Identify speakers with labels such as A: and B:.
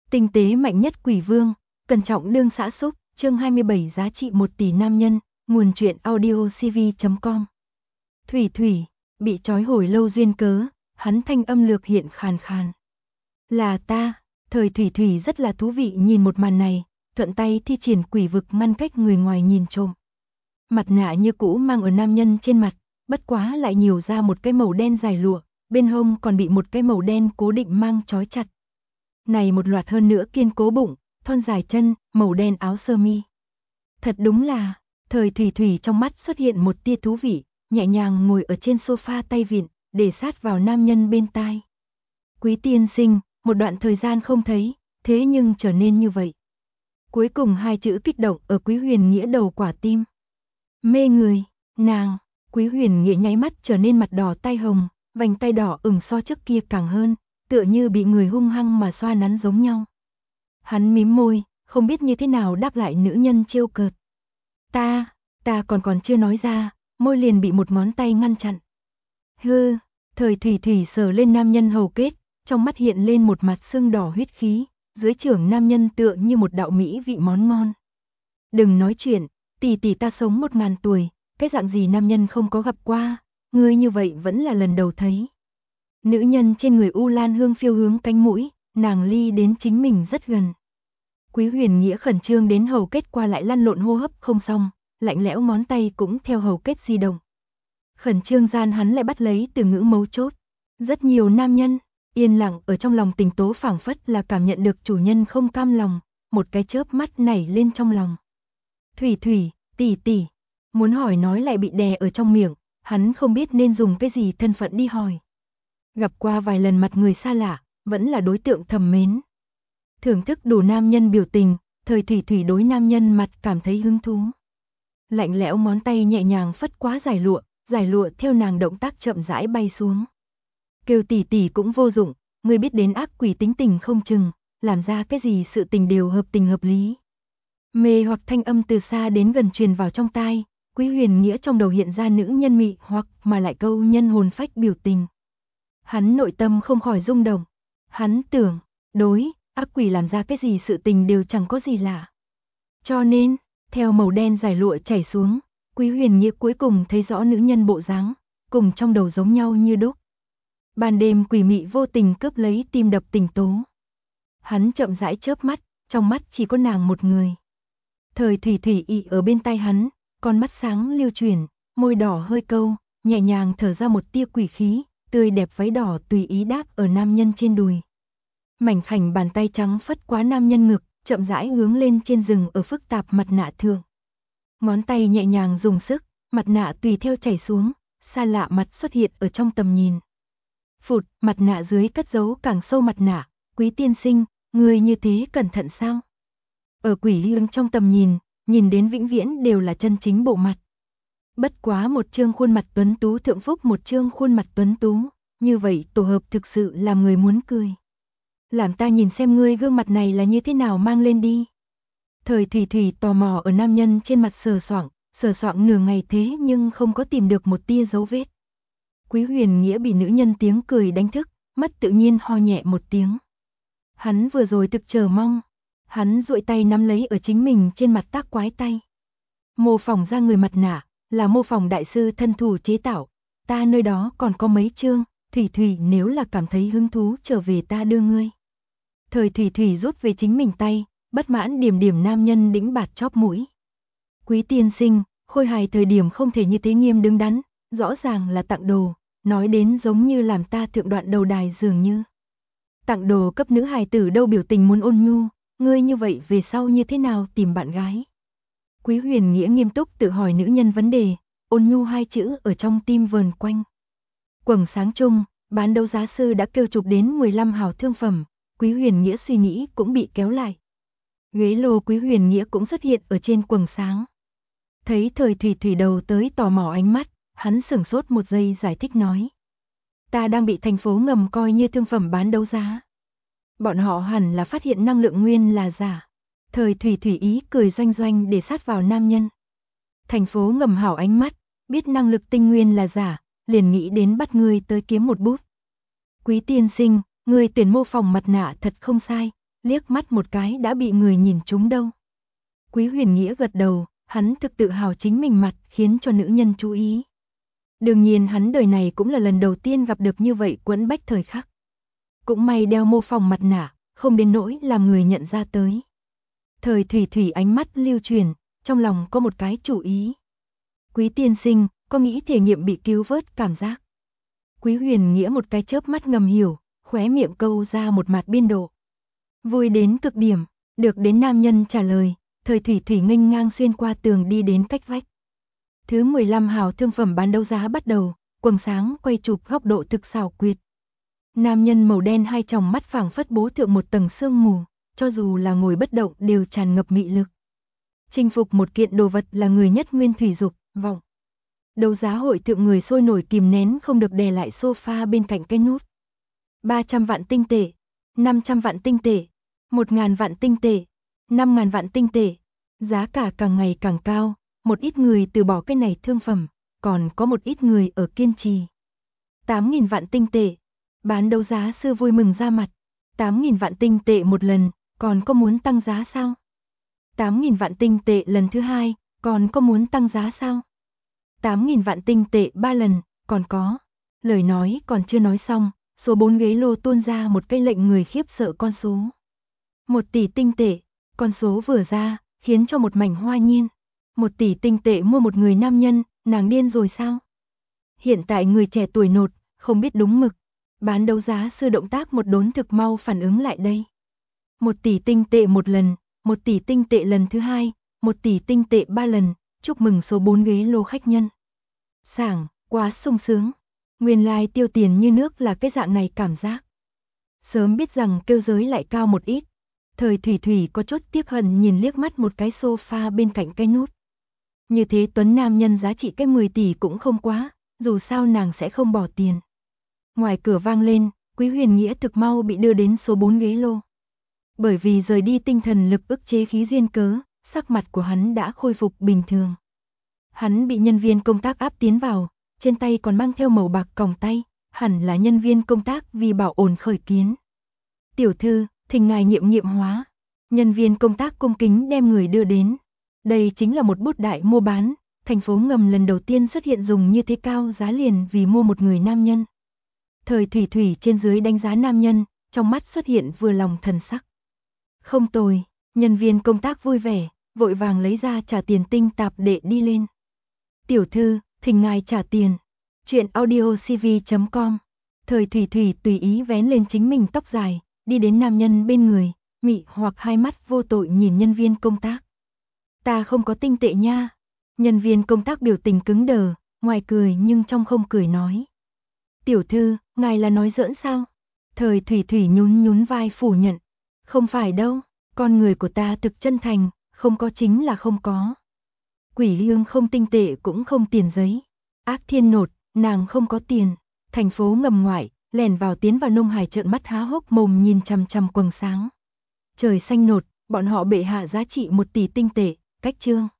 A: Tinh tế mạnh nhất quỷ vương, cẩn trọng đương xã xúc, chương 27 giá trị 1 tỷ nam nhân, nguồn truyện audio cv.com. Thủy Thủy, bị trói hồi lâu duyên cớ, hắn thanh âm lược hiện khàn khàn. Là ta, thời Thủy Thủy rất là thú vị nhìn một màn này, thuận tay thi triển quỷ vực ngăn cách người ngoài nhìn trộm. Mặt nạ như cũ mang ở nam nhân trên mặt, bất quá lại nhiều ra một cái màu đen dài lụa, bên hông còn bị một cái màu đen cố định mang trói chặt. Này một loạt hơn nữa kiên cố bụng, thon dài chân, màu đen áo sơ mi. Thật đúng là, thời Thủy Thủy trong mắt xuất hiện một tia thú vị, nhẹ nhàng ngồi ở trên sofa tay vịn, để sát vào nam nhân bên tai. Quý tiên sinh, một đoạn thời gian không thấy, thế nhưng trở nên như vậy. Cuối cùng hai chữ kích động ở Quý Huyền Nghĩa đầu quả tim. Mê người, nàng, Quý Huyền Nghĩa nháy mắt trở nên mặt đỏ tai hồng, vành tay đỏ ửng so trước kia càng hơn, tựa như bị người hung hăng mà xoa nắn giống nhau. Hắn mím môi, không biết như thế nào đáp lại nữ nhân trêu cợt. Ta còn chưa nói ra, môi liền bị một ngón tay ngăn chặn. Hư, thời Thủy Thủy sờ lên nam nhân hầu kết, trong mắt hiện lên một mặt sưng đỏ huyết khí, dưới trưởng nam nhân tựa như một đạo mỹ vị món ngon. Đừng nói chuyện, tỷ tỷ ta sống 1000 tuổi, cái dạng gì nam nhân không có gặp qua, ngươi như vậy vẫn là lần đầu thấy. Nữ nhân trên người U Lan hương phiêu hướng cánh mũi, nàng ly đến chính mình rất gần. Quý Huyền Nghĩa khẩn trương đến hầu kết qua lại lăn lộn hô hấp không xong, lạnh lẽo ngón tay cũng theo hầu kết di động. Khẩn trương gian hắn lại bắt lấy từ ngữ mấu chốt. Rất nhiều nam nhân, yên lặng ở trong lòng tình tố phảng phất là cảm nhận được chủ nhân không cam lòng, một cái chớp mắt nảy lên trong lòng. Thủy Thủy, tỷ tỷ, muốn hỏi nói lại bị đè ở trong miệng, hắn không biết nên dùng cái gì thân phận đi hỏi. Gặp qua vài lần mặt người xa lạ, vẫn là đối tượng thầm mến. Thưởng thức đủ nam nhân biểu tình, thời Thủy Thủy đối nam nhân mặt cảm thấy hứng thú. Lạnh lẽo ngón tay nhẹ nhàng phất quá giải lụa theo nàng động tác chậm rãi bay xuống. Kêu tỷ tỷ cũng vô dụng, ngươi biết đến ác quỷ tính tình không chừng, làm ra cái gì sự tình đều hợp tình hợp lý. Mê hoặc thanh âm từ xa đến gần truyền vào trong tai, Quý Huyền Nghĩa trong đầu hiện ra nữ nhân mị hoặc mà lại câu nhân hồn phách biểu tình. Hắn nội tâm không khỏi rung động. Hắn tưởng, đối, ác quỷ làm ra cái gì sự tình đều chẳng có gì lạ. Cho nên, theo màu đen giải lụa chảy xuống, Quý Huyền Nghĩa cuối cùng thấy rõ nữ nhân bộ dáng, cùng trong đầu giống nhau như đúc. Ban đêm quỷ mị vô tình cướp lấy tim đập tình tố. Hắn chậm rãi chớp mắt, trong mắt chỉ có nàng một người. Thời Thủy Thủy ị ở bên tai hắn, con mắt sáng lưu chuyển, môi đỏ hơi câu, nhẹ nhàng thở ra một tia quỷ khí, tươi đẹp váy đỏ tùy ý đáp ở nam nhân trên đùi. Mảnh khảnh bàn tay trắng phất quá nam nhân ngực, chậm rãi hướng lên trên rừng ở phức tạp mặt nạ thượng. Ngón tay nhẹ nhàng dùng sức, mặt nạ tùy theo chảy xuống, xa lạ mặt xuất hiện ở trong tầm nhìn. Phụt, mặt nạ dưới cất giấu càng sâu mặt nạ, Quý tiên sinh, người như thế cẩn thận sao? Ở quỷ hương trong tầm nhìn đến vĩnh viễn đều là chân chính bộ mặt. Bất quá một trương khuôn mặt tuấn tú thượng phúc một trương khuôn mặt tuấn tú, như vậy tổ hợp thực sự làm người muốn cười. Làm ta nhìn xem ngươi gương mặt này là như thế nào mang lên đi. Thời Thủy Thủy tò mò ở nam nhân trên mặt sờ soạng nửa ngày thế nhưng không có tìm được một tia dấu vết. Quý Huyền Nghĩa bị nữ nhân tiếng cười đánh thức, mất tự nhiên ho nhẹ một tiếng. Hắn vừa rồi thực chờ mong, hắn duỗi tay nắm lấy ở chính mình trên mặt tác quái tay. Mô phỏng ra người mặt nạ, là mô phỏng đại sư thân thủ chế tạo, ta nơi đó còn có mấy chương, Thủy Thủy nếu là cảm thấy hứng thú trở về ta đưa ngươi. Thời Thủy Thủy rút về chính mình tay, bất mãn điểm nam nhân đĩnh bạt chóp mũi. Quý tiên sinh, khôi hài thời điểm không thể như thế nghiêm đứng đắn, rõ ràng là tặng đồ, nói đến giống như làm ta thượng đoạn đầu đài dường như. Tặng đồ cấp nữ hài tử đâu biểu tình muốn ôn nhu, ngươi như vậy về sau như thế nào tìm bạn gái? Quý Huyền Nghĩa nghiêm túc tự hỏi nữ nhân vấn đề, ôn nhu hai chữ ở trong tim vờn quanh. Quầng sáng chung, bán đấu giá sư đã kêu chụp đến 15 hào thương phẩm, Quý Huyền Nghĩa suy nghĩ cũng bị kéo lại. Ghế lô Quý Huyền Nghĩa cũng xuất hiện ở trên quầng sáng. Thấy thời Thủy Thủy đầu tới tò mò ánh mắt, hắn sửng sốt một giây giải thích nói. Ta đang bị thành phố ngầm coi như thương phẩm bán đấu giá. Bọn họ hẳn là phát hiện năng lượng nguyên là giả. Thời Thủy Thủy ý cười doanh doanh để sát vào nam nhân. Thành phố ngầm hảo ánh mắt, biết năng lực tinh nguyên là giả, liền nghĩ đến bắt ngươi tới kiếm một bút. Quý tiên sinh, ngươi tuyển mô phỏng mặt nạ thật không sai, liếc mắt một cái đã bị người nhìn trúng đâu. Quý Huyền Nghĩa gật đầu, hắn thực tự hào chính mình mặt khiến cho nữ nhân chú ý. Đương nhiên hắn đời này cũng là lần đầu tiên gặp được như vậy quẫn bách thời khắc. Cũng may đeo mô phỏng mặt nạ, không đến nỗi làm người nhận ra tới. Thời Thủy Thủy ánh mắt lưu chuyển, trong lòng có một cái chủ ý. Quý tiên sinh, có nghĩ thể nghiệm bị cứu vớt cảm giác? Quý Huyền Nghĩa một cái chớp mắt ngầm hiểu, khóe miệng câu ra một mặt biên độ. Vui đến cực điểm, được đến nam nhân trả lời, Thời Thủy Thủy nghênh ngang xuyên qua tường đi đến cách vách. Thứ 15 hào thương phẩm bán đấu giá bắt đầu, quầng sáng quay chụp góc độ thực xảo quyệt. Nam nhân màu đen hai tròng mắt phảng phất bố thượng một tầng sương mù, cho dù là ngồi bất động đều tràn ngập mị lực. Chinh phục một kiện đồ vật là người nhất nguyên thủy dục, vọng. Đấu giá hội thượng người sôi nổi kìm nén không được đè lại sofa bên cạnh cái nút. 300 vạn tinh tệ, 500 vạn tinh tệ, 1000 vạn tinh tệ, 5000 vạn tinh tệ. Giá cả càng ngày càng cao, một ít người từ bỏ cái này thương phẩm, còn có một ít người ở kiên trì. 8000 vạn tinh tệ. Bán đấu giá sư vui mừng ra mặt. 8000 vạn tinh tệ một lần, còn có muốn tăng giá sao? 8000 vạn tinh tệ lần thứ hai, còn có muốn tăng giá sao? 8000 vạn tinh tệ 3 lần, còn có. Lời nói còn chưa nói xong, số 4 ghế lô tuôn ra một cái lệnh người khiếp sợ con số. 1 tỷ tinh tệ, con số vừa ra, khiến cho một mảnh hoa nhiên. 1 tỷ tinh tệ mua một người nam nhân, nàng điên rồi sao? Hiện tại người trẻ tuổi nột, không biết đúng mực. Bán đấu giá sư động tác một đốn thực mau phản ứng lại đây. 1 tỷ tinh tệ một lần, 1 tỷ tinh tệ lần thứ hai, 1 tỷ tinh tệ 3 lần, chúc mừng số 4 ghế lô khách nhân. Sảng, quá sung sướng. Nguyên lai tiêu tiền như nước là cái dạng này cảm giác. Sớm biết rằng kêu giới lại cao một ít. Thời Thủy Thủy có chút tiếc hận nhìn liếc mắt một cái sofa bên cạnh cái nút. Như thế tuấn nam nhân giá trị cái 10 tỷ cũng không quá, dù sao nàng sẽ không bỏ tiền. Ngoài cửa vang lên, Quý Huyền Nghĩa thực mau bị đưa đến số 4 ghế lô. Bởi vì rời đi tinh thần lực ức chế khí duyên cớ, sắc mặt của hắn đã khôi phục bình thường. Hắn bị nhân viên công tác áp tiến vào, trên tay còn mang theo màu bạc còng tay, hẳn là nhân viên công tác vì bảo ổn khởi kiến. Tiểu thư, thỉnh ngài nghiệm hóa. Nhân viên công tác cung kính đem người đưa đến. Đây chính là một bút đại mua bán, thành phố ngầm lần đầu tiên xuất hiện dùng như thế cao giá liền vì mua một người nam nhân. Thời Thủy Thủy trên dưới đánh giá nam nhân, trong mắt xuất hiện vừa lòng thần sắc. Không tồi, nhân viên công tác vui vẻ, vội vàng lấy ra trả tiền tinh tạp để đi lên. Tiểu thư, thỉnh ngài trả tiền. Chuyện audiocv.com. Thời Thủy Thủy tùy ý vén lên chính mình tóc dài, đi đến nam nhân bên người, mị hoặc hai mắt vô tội nhìn nhân viên công tác. Ta không có tinh tệ nha. Nhân viên công tác biểu tình cứng đờ, ngoài cười nhưng trong không cười nói. Tiểu thư, ngài là nói giỡn sao? Thời Thủy Thủy nhún vai phủ nhận. Không phải đâu, con người của ta thực chân thành, không có chính là không có. Quỷ Hương không tinh tệ cũng không tiền giấy. Ác Thiên nột, nàng không có tiền. Thành phố ngầm ngoại, lẻn vào tiến vào Nông Hải trợn mắt há hốc mồm nhìn chằm chằm quầng sáng. Trời xanh nột, bọn họ bệ hạ giá trị 1 tỷ tinh tệ, cách chương.